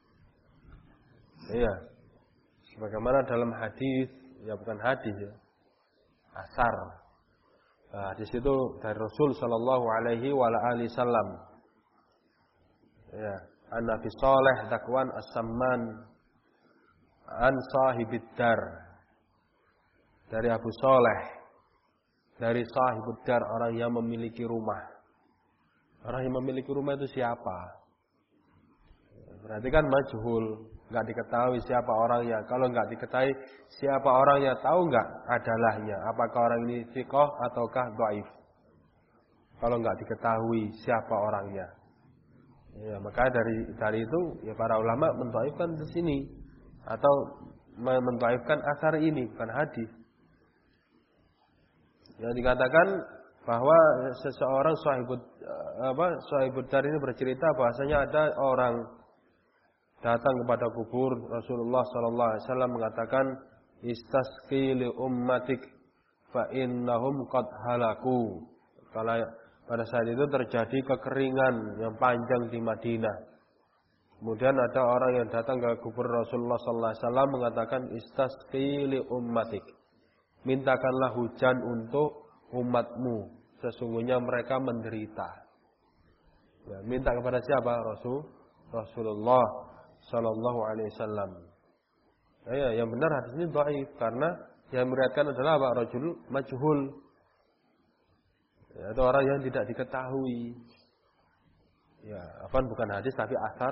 Iya. Sebagaimana dalam hadis, ya bukan hadis ya. Asar. Nah, hadis itu dari Rasul sallallahu alaihi wasallam. Ya, an Nabi Saleh Zakwan As-Samman an sahibid dar. Dari Abu Saleh, dari sahibud dar, orang yang memiliki rumah. Orang yang memiliki rumah itu siapa? Berarti kan majhul, nggak diketahui siapa orangnya. Kalau nggak diketahui siapa orangnya, tahu nggak adalahnya? Apakah orang ini thiqah ataukah dhaif? Kalau nggak diketahui siapa orangnya, ya maka dari dari itu ya para ulama mendhaifkan di sini atau mendhaifkan asar ini, bukan hadis. Yang dikatakan bahwa seseorang sahibud apa sahibud dar ini bercerita bahwasanya ada orang datang kepada kubur Rasulullah sallallahu alaihi wasallam mengatakan istasqi li ummatik fa innahum qad halaku. Kalau pada saat itu terjadi kekeringan yang panjang di Madinah. Kemudian ada orang yang datang ke kubur Rasulullah sallallahu alaihi wasallam mengatakan istasqi li ummatik. Mintakanlah hujan untuk umatmu, sesungguhnya mereka menderita. Ya, minta kepada siapa? Rasul Rasulullah sallallahu alaihi wasallam. Ya, yang benar hadis ini dhaif karena yang meriwayatkan adalah apa? Rajul majhul. Ya, itu orang yang tidak diketahui. Ya, apa bukan hadis tapi asar.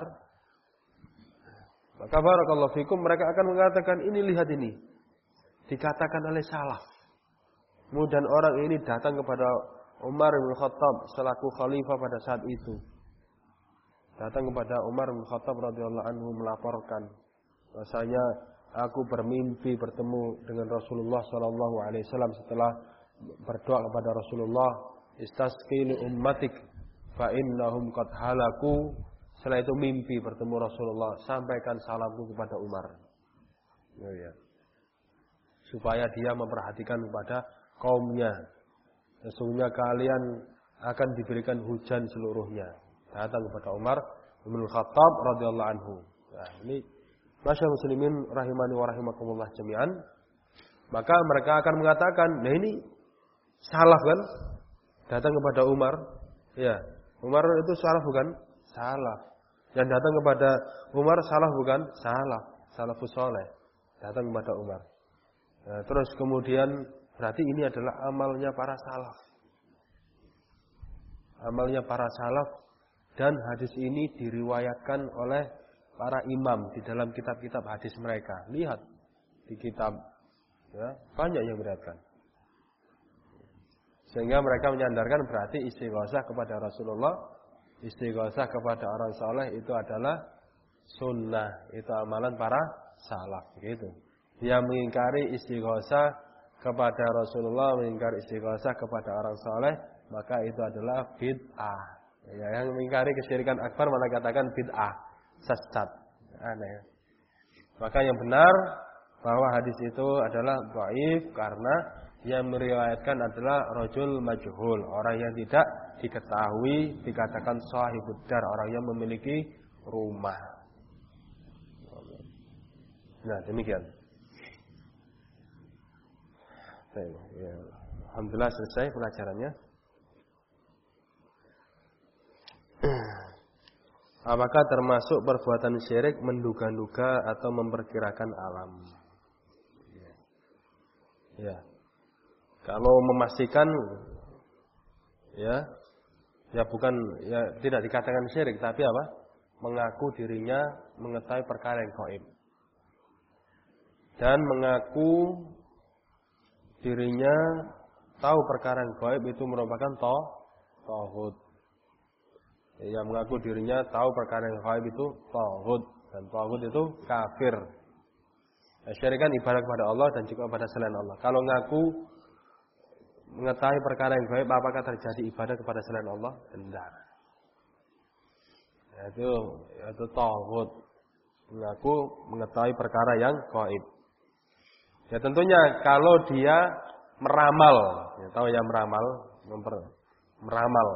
Maka barakallahu fikum, mereka akan mengatakan ini, lihat ini. Dikatakan oleh salaf. Kemudian orang ini datang kepada Umar bin Khattab selaku khalifah pada saat itu. Datang kepada Umar bin Khattab radhiyallahu anhu melaporkan bahasanya aku bermimpi bertemu dengan Rasulullah sallallahu alaihi wasallam setelah berdoa kepada Rasulullah, istasqi li ummatik fa innahum qad halaku. Setelah itu mimpi bertemu Rasulullah, sampaikan salamku kepada Umar. Ya, ya. Supaya dia memperhatikan kepada kaumnya. Sesungguhnya kalian akan diberikan hujan seluruhnya. Datang kepada Umar bin Khattab radhiyallahu anhu. Nah, ini masyaallah muslimin rahimani wa rahimakumullah jami'an. Maka mereka akan mengatakan, "Nah ini salaf kan? Datang kepada Umar." Ya, Umar itu salaf bukan? Salaf. Yang datang kepada Umar salaf bukan? Salaf. Salafus saleh. Datang kepada Umar. Nah, terus kemudian berarti ini adalah amalnya para salaf. Amalnya para salaf, dan hadis ini diriwayatkan oleh para imam di dalam kitab-kitab hadis mereka. Lihat di kitab, ya, banyak yang meriwayatkan. Sehingga mereka menyandarkan berarti istighosah kepada Rasulullah, istighosah kepada orang saleh itu adalah sunnah, itu amalan para salaf, gitu. Yang mengingkari istighosah kepada Rasulullah, mengingkari istighosah kepada orang saleh, maka itu adalah bid'ah. Ya, yang mengingkari kesyirikan akbar malah katakan bid'ah, sesat, aneh. Maka yang benar bahwa hadis itu adalah dhaif karena yang meriwayatkan adalah rajul majhul, orang yang tidak diketahui, dikatakan sahibud dar, orang yang memiliki rumah. Nah, demikian. Ya, alhamdulillah selesai pelajarannya. Apakah termasuk perbuatan syirik menduga-duga atau memperkirakan alam? Ya. Ya. Kalau memastikan, ya, ya bukan, ya tidak dikatakan syirik, tapi apa? Mengaku dirinya mengetahui perkara yang gaib dan mengaku dirinya tahu perkara yang gaib itu merupakan toh, tauhid. Yang mengaku dirinya tahu perkara yang gaib itu tauhid, dan tauhid itu kafir. Ya, syirik kan ibadah kepada Allah dan juga kepada selain Allah. Kalau mengaku mengetahui perkara yang gaib, apakah terjadi ibadah kepada selain Allah? Tidak. Ya, itu itu tauhid. Mengaku mengetahui perkara yang gaib. Ya tentunya kalau dia meramal, ya, tahu ya meramal, memper, meramal.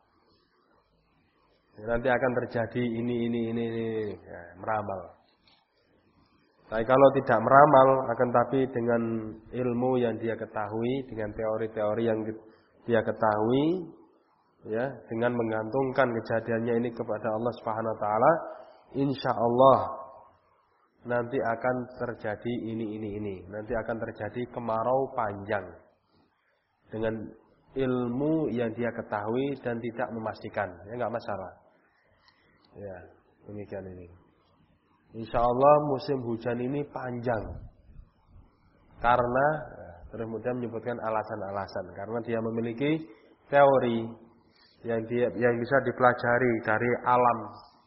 Ya, nanti akan terjadi ini ini ini ini, ya, meramal. Tapi kalau tidak meramal, akan tapi dengan ilmu yang dia ketahui, dengan teori-teori yang dia ketahui, ya, dengan menggantungkan kejadiannya ini kepada Allah Subhanahu Wa Taala, insya Allah nanti akan terjadi ini ini ini, nanti akan terjadi kemarau panjang dengan ilmu yang dia ketahui dan tidak memastikan, ya nggak masalah. Ya, demikian ini. Insya Allah musim hujan ini panjang karena terus kemudian menyebutkan alasan-alasan karena dia memiliki teori yang dia yang bisa dipelajari dari alam.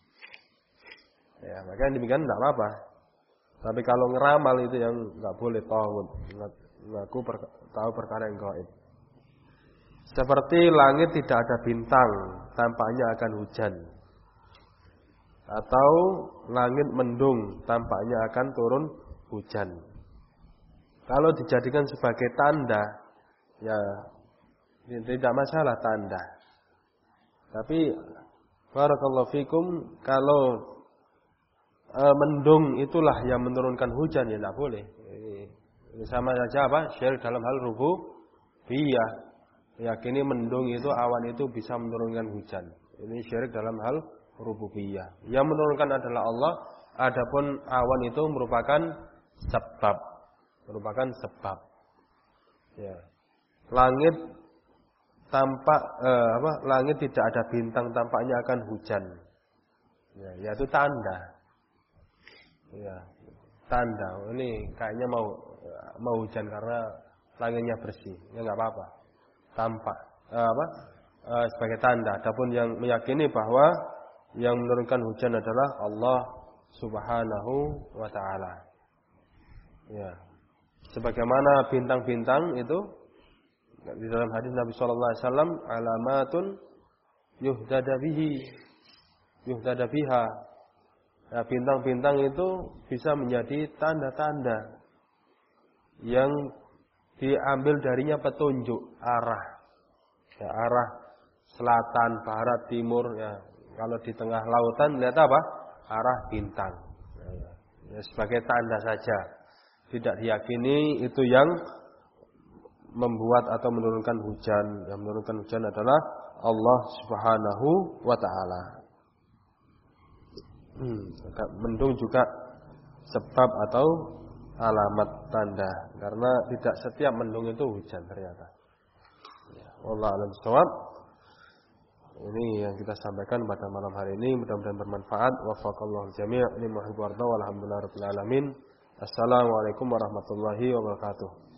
Ya, makanya demikian tidak apa-apa. Tapi kalau ngeramal itu yang nggak boleh tahu, ngaku per, tahu perkara yang gaib. Seperti langit tidak ada bintang, tampaknya akan hujan. Atau langit mendung, tampaknya akan turun hujan. Kalau dijadikan sebagai tanda, ya tidak masalah tanda. Tapi barakallahu fikum, kalau e, mendung itulah yang menurunkan hujan, ya tidak boleh. Ini sama saja apa? Syirik dalam hal rububiyah. Yakini mendung itu, awan itu bisa menurunkan hujan. Ini syirik dalam hal rububiyah. Yang menurunkan adalah Allah, adapun awan itu merupakan sebab, merupakan sebab. Ya. Langit tampak eh, apa? Langit tidak ada bintang, tampaknya akan hujan. Ya, yaitu tanda. Ya, tanda. Ini kayaknya mau mau hujan karena langitnya bersih. Ya nggak apa-apa. Tampak eh, apa? Eh, sebagai tanda. Adapun yang meyakini bahwa yang menurunkan hujan adalah Allah Subhanahu wa Ta'ala. Ya. Sebagaimana bintang-bintang itu di dalam hadis Nabi sallallahu alaihi wasallam, alamatun yuhdada bihi, yuhdada biha. Ya, bintang-bintang itu bisa menjadi tanda-tanda yang diambil darinya petunjuk arah. Ya, arah selatan, barat, timur, ya. Kalau di tengah lautan lihat apa? Arah bintang. Ya, sebagai tanda saja. Tidak diyakini itu yang membuat atau menurunkan hujan. Yang menurunkan hujan adalah Allah Subhanahu wa Ta'ala. Hmm, mendung juga sebab atau alamat tanda. Karena tidak setiap mendung itu hujan ternyata. Wallahu a'lam bishawab. Ini yang kita sampaikan pada malam hari ini, mudah-mudahan bermanfaat. Wafaqallahu jami' lima yuhibbu warda walhamdulillahirabbil alamin. Assalamualaikum warahmatullahi wabarakatuh.